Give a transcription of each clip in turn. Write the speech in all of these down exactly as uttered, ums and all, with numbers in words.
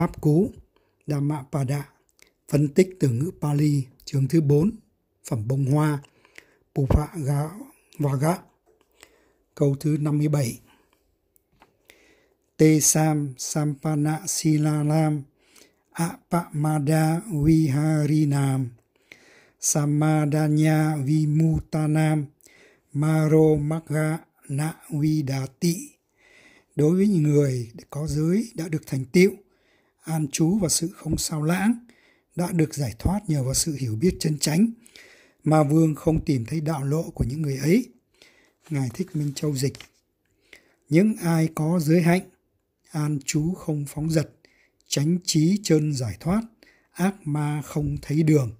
Pháp cú Dhammapada, phân tích từ ngữ Pali, chương thứ bốn, phẩm bông hoa, Pubbavaga, câu thứ năm mươi bảy. Te sam sampana silalam apamada viharinam samadanya vimutanam maro magga na vidati. Đối với những người có giới đã được thành tựu, an trú và sự không sao lãng, đã được giải thoát nhờ vào sự hiểu biết chân chánh, Ma Vương không tìm thấy đạo lộ của những người ấy. Ngài Thích Minh Châu dịch: những ai có giới hạnh, an trú không phóng dật, chánh trí chân giải thoát, ác ma không thấy đường.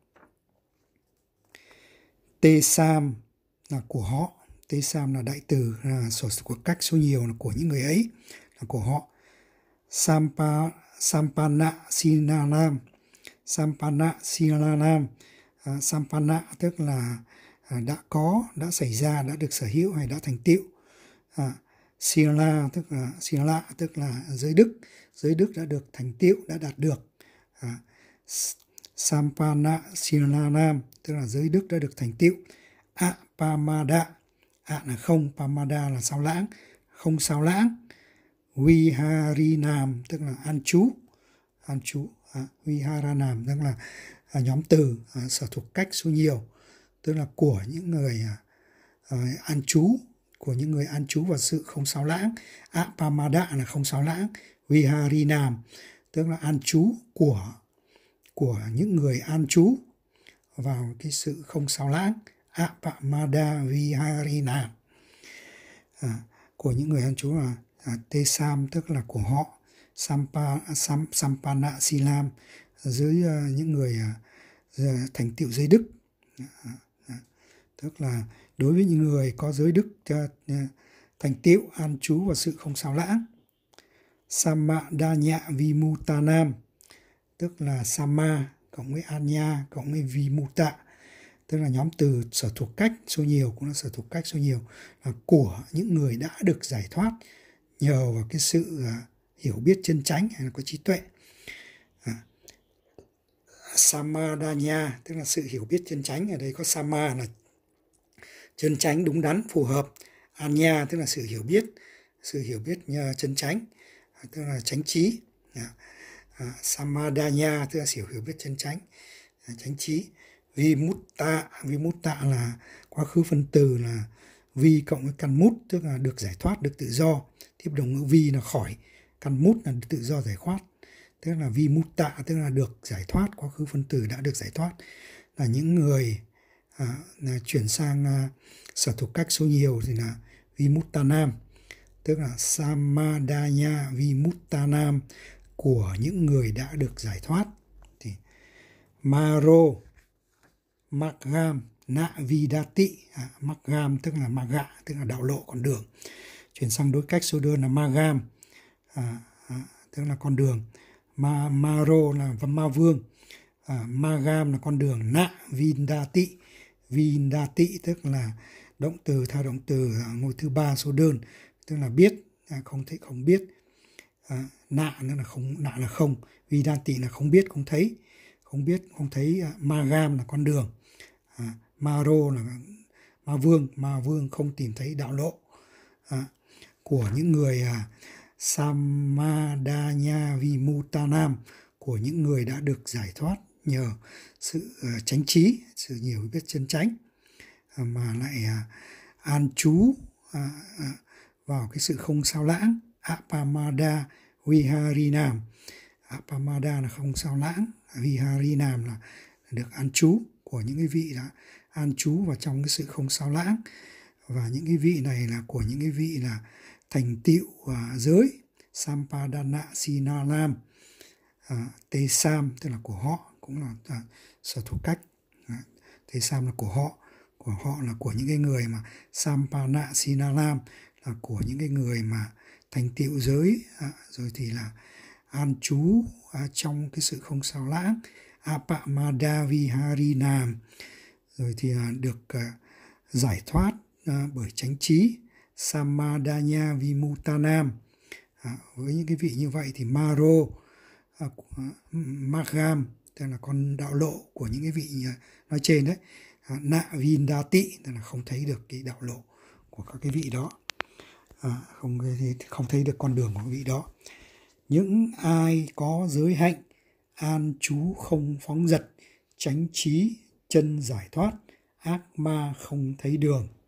Te sam là của họ, Te sam là đại từ, là sở của cách số nhiều là của những người ấy, là của họ. Sampa Sampana Sinalam, Sampana Sinalam, à, Sampana tức là à, đã có, đã xảy ra, đã được sở hữu hay đã thành tựu. À, Sila tức là Sila tức là giới đức, giới đức đã được thành tựu, đã đạt được. À, Sampana Sinalam tức là giới đức đã được thành tựu. Apamada, A là không, Pamada là sao lãng, không sao lãng. Viharinam tức là an trú, an trú. À, Viharanam tức là à, nhóm từ à, sở thuộc cách số nhiều, tức là của những người à, à, an trú, của những người an trú vào sự không sao lãng. Apamada là không sao lãng. Viharinam tức là an trú của của những người an trú vào cái sự không sao lãng. Apamada Viharinam, à, của những người an trú là à, Te sam tức là của họ. Sampa, sam, Sampana Silam dưới uh, những người uh, thành tựu giới đức, uh, uh, tức là đối với những người có giới đức uh, uh, thành tựu an trú vào sự không sao lãng. Samadanya Vimutanam tức là Sama cộng với Anya cộng với Vimuta, tức là nhóm từ sở thuộc cách số nhiều, cũng là sở thuộc cách số nhiều, là của những người đã được giải thoát nhờ vào cái sự uh, hiểu biết chân chánh hay là có trí tuệ. À, Samadanya tức là sự hiểu biết chân chánh, ở đây có Sama là chân chánh đúng đắn phù hợp, Anya tức là sự hiểu biết, sự hiểu biết chân chánh, à, tức là chánh trí. À, à, Samadanya tức là sự hiểu biết chân chánh, à, chánh trí. Vimutta, Vimutta là quá khứ phân từ là vi cộng với căn mút, tức là được giải thoát, được tự do. Tiếp đồng ngữ vi là khỏi, căn mút là tự do giải thoát, tức là vimutta tức là được giải thoát, quá khứ phân từ đã được giải thoát, là những người à, là chuyển sang à, sở thuộc cách số nhiều thì là vimuttanam, tức là samadanya vimuttanam, của những người đã được giải thoát. Thì maro maggam na vidati, à, maggam tức là magga tức là đạo lộ, con đường. Chuyển sang đối cách số đơn là magam, à, à, tức là con đường. Ma, Maro là ma vương, à, Magam là con đường. Na Vindati, Vindati tức là động từ theo động từ à, ngôi thứ ba số đơn, tức là biết, à, không thấy, không biết. À, nạ là không, nạ là không, Vindati là không biết, không thấy, không biết, không thấy. À, Magam là con đường. À, Maro là ma vương, ma vương không tìm thấy đạo lộ. À, của những người à, Samadanya Vimutanam, của những người đã được giải thoát nhờ sự uh, chánh trí, sự hiểu biết chân chánh, uh, mà lại uh, an trú uh, uh, vào cái sự không sao lãng. Apamada Viharinam, Apamada là không sao lãng, Viharinam là được an trú, của những cái vị đã an trú vào trong cái sự không sao lãng. Và những cái vị này là của những cái vị là thành tựu uh, giới. Sampadana Sinalam, uh, Te sam tức là của họ, cũng là uh, sở thuộc cách. uh, Te sam là của họ, của họ là của những cái người mà Sampana Sinalam là của những cái người mà thành tựu giới, uh, rồi thì là an trú uh, trong cái sự không sao lãng. Apamada Viharinam, rồi thì uh, được uh, giải thoát uh, bởi chánh trí. Samadanya Vimuttanam, à, với những cái vị như vậy thì Maro à, Magam, tức là con đạo lộ của những cái vị nói trên đấy. À, Nạ Vindati, tức là không thấy được cái đạo lộ của các cái vị đó, à, không không thấy được con đường của vị đó. Những ai có giới hạnh, an trú không phóng dật, chánh trí, chân giải thoát, ác ma không thấy đường.